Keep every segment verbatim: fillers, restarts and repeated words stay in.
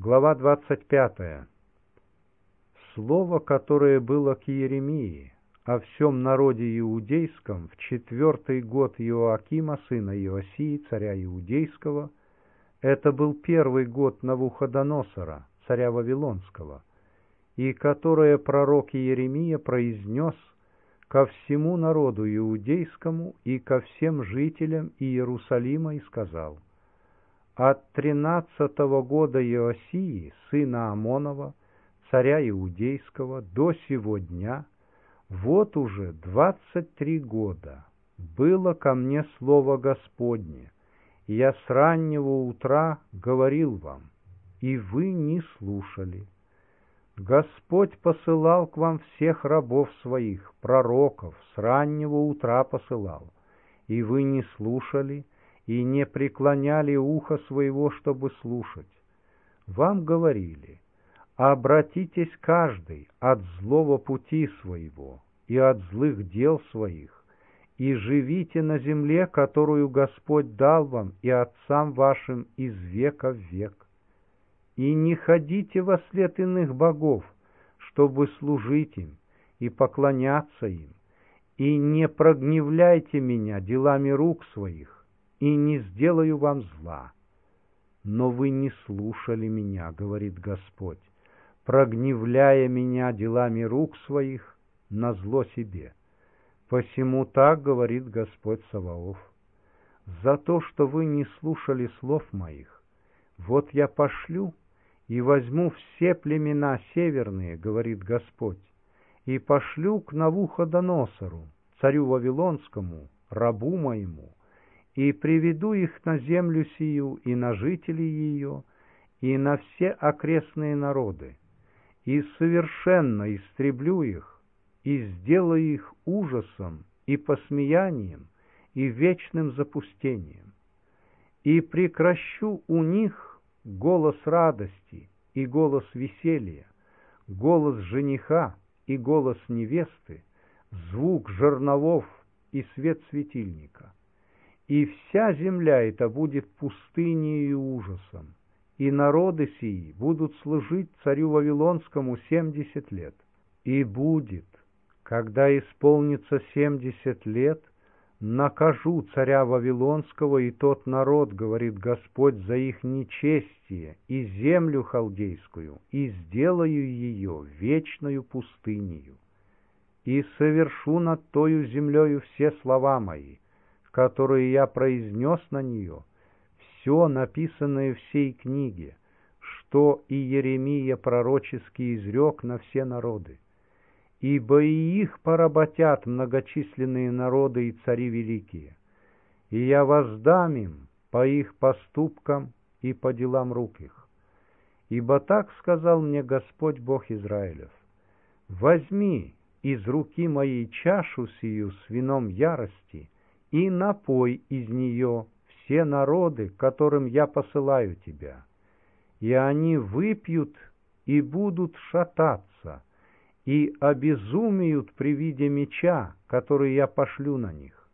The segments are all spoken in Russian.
Глава двадцать пятая. Слово, которое было к Иеремии о всем народе иудейском в четвертый год Иоакима, сына Иосии, царя иудейского, это был первый год Навуходоносора, царя Вавилонского, и которое пророк Иеремия произнес ко всему народу иудейскому и ко всем жителям Иерусалима и сказал: «От тринадцатого года Иосии, сына Амонова, царя Иудейского, до сего дня, вот уже двадцать три года, было ко мне слово Господне, и я с раннего утра говорил вам, и вы не слушали. Господь посылал к вам всех рабов своих, пророков, с раннего утра посылал, и вы не слушали, и не преклоняли ухо своего, чтобы слушать. Вам говорили: обратитесь каждый от злого пути своего и от злых дел своих, и живите на земле, которую Господь дал вам и отцам вашим из века в век. И не ходите вослед иных богов, чтобы служить им и поклоняться им, и не прогневляйте меня делами рук своих, и не сделаю вам зла. Но вы не слушали меня, говорит Господь, прогневляя меня делами рук своих на зло себе. Посему так говорит Господь Саваоф: за то, что вы не слушали слов моих, вот я пошлю и возьму все племена северные, говорит Господь, и пошлю к Навуходоносору, царю Вавилонскому, рабу моему, и приведу их на землю сию и на жителей ее, и на все окрестные народы, и совершенно истреблю их, и сделаю их ужасом и посмеянием, и вечным запустением. И прекращу у них голос радости и голос веселья, голос жениха и голос невесты, звук жерновов и свет светильника. И вся земля эта будет пустыней и ужасом, и народы сии будут служить царю Вавилонскому семьдесят лет. И будет, когда исполнится семьдесят лет, накажу царя Вавилонского и тот народ, говорит Господь, за их нечестие, и землю халдейскую, и сделаю ее вечною пустынею. И совершу над тою землею все слова мои, которые я произнес на нее, все написанное в сей книге, что и Иеремия пророчески изрек на все народы. Ибо и их поработят многочисленные народы и цари великие, и я воздам им по их поступкам и по делам рук их. Ибо так сказал мне Господь Бог Израилев: возьми из руки моей чашу сию с вином ярости, и напой из нее все народы, которым я посылаю тебя, и они выпьют и будут шататься, и обезумеют при виде меча, который я пошлю на них.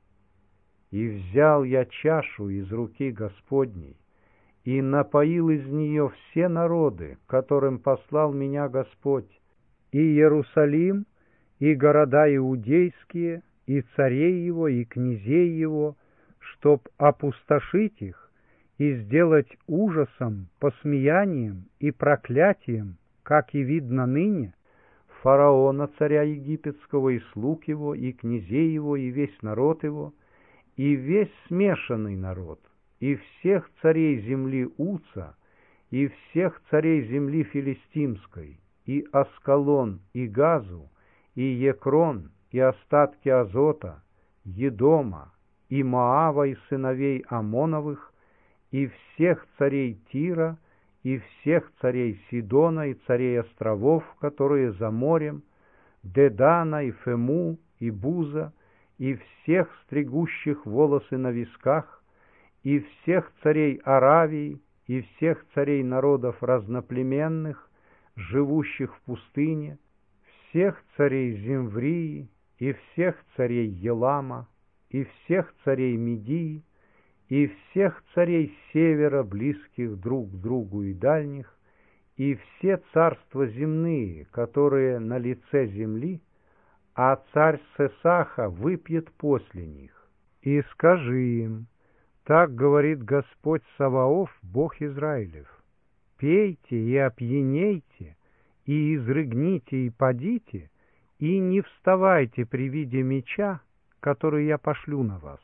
И взял я чашу из руки Господней, и напоил из нее все народы, которым послал меня Господь, и Иерусалим, и города иудейские, и царей его, и князей его, чтоб опустошить их и сделать ужасом, посмеянием и проклятием, как и видно ныне, фараона, царя египетского, и слуг его, и князей его, и весь народ его, и весь смешанный народ, и всех царей земли Уца, и всех царей земли Филистимской, и Аскалон, и Газу, и Екрон, и остатки Азота, Едома, и Моава, и сыновей Амоновых, и всех царей Тира, и всех царей Сидона, и царей островов, которые за морем, Дедана, и Фему, и Буза, и всех стригущих волосы на висках, и всех царей Аравии, и всех царей народов разноплеменных, живущих в пустыне, всех царей Зимврии, и всех царей Елама, и всех царей Медии, и всех царей севера, близких друг к другу и дальних, и все царства земные, которые на лице земли, а царь Сесаха выпьет после них. И скажи им: так говорит Господь Саваоф, Бог Израилев: пейте и опьянейте, и изрыгните и падите, и не вставайте при виде меча, который я пошлю на вас.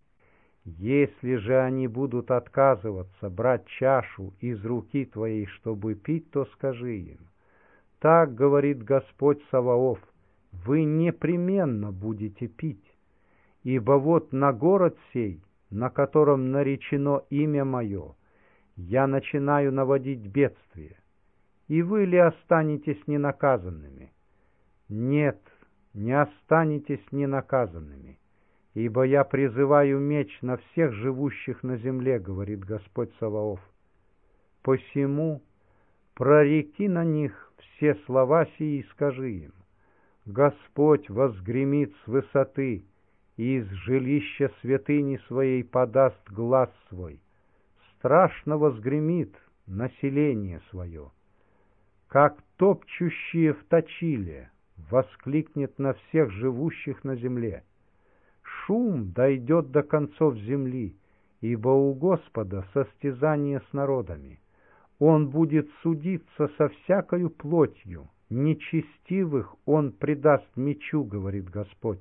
Если же они будут отказываться брать чашу из руки твоей, чтобы пить, то скажи им: так говорит Господь Саваоф: вы непременно будете пить, ибо вот на город сей, на котором наречено имя мое, я начинаю наводить бедствие, и вы ли останетесь ненаказанными? Нет, не останетесь ненаказанными, ибо я призываю меч на всех живущих на земле, говорит Господь Саваоф. Посему прореки на них все слова сии и скажи им: Господь возгремит с высоты, и из жилища святыни своей подаст глас свой, страшно возгремит население свое. Как топчущие в точиле, воскликнет на всех живущих на земле. Шум дойдет до концов земли, ибо у Господа состязание с народами. Он будет судиться со всякою плотью, нечестивых Он предаст мечу, говорит Господь.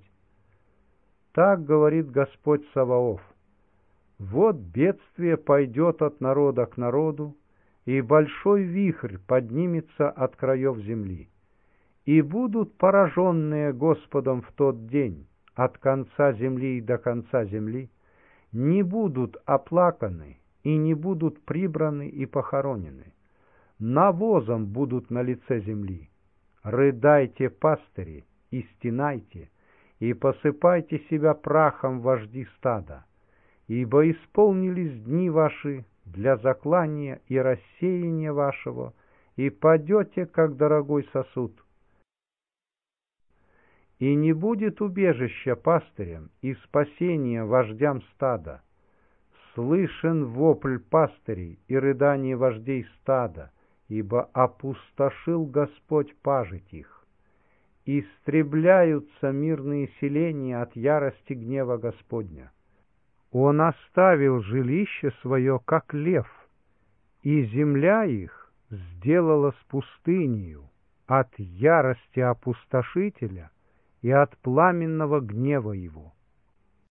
Так говорит Господь Саваоф: вот бедствие пойдет от народа к народу, и большой вихрь поднимется от краев земли. И будут пораженные Господом в тот день, от конца земли и до конца земли, не будут оплаканы и не будут прибраны и похоронены. Навозом будут на лице земли. Рыдайте, пастыри, и стенайте, и посыпайте себя прахом, вожди стада, ибо исполнились дни ваши для заклания и рассеяния вашего, и падете, как дорогой сосуд. И не будет убежища пастырям и спасения вождям стада. Слышен вопль пастырей и рыдание вождей стада, ибо опустошил Господь пажить их. Истребляются мирные селения от ярости гнева Господня. Он оставил жилище свое, как лев, и земля их сделалась пустынею от ярости опустошителя и от пламенного гнева его.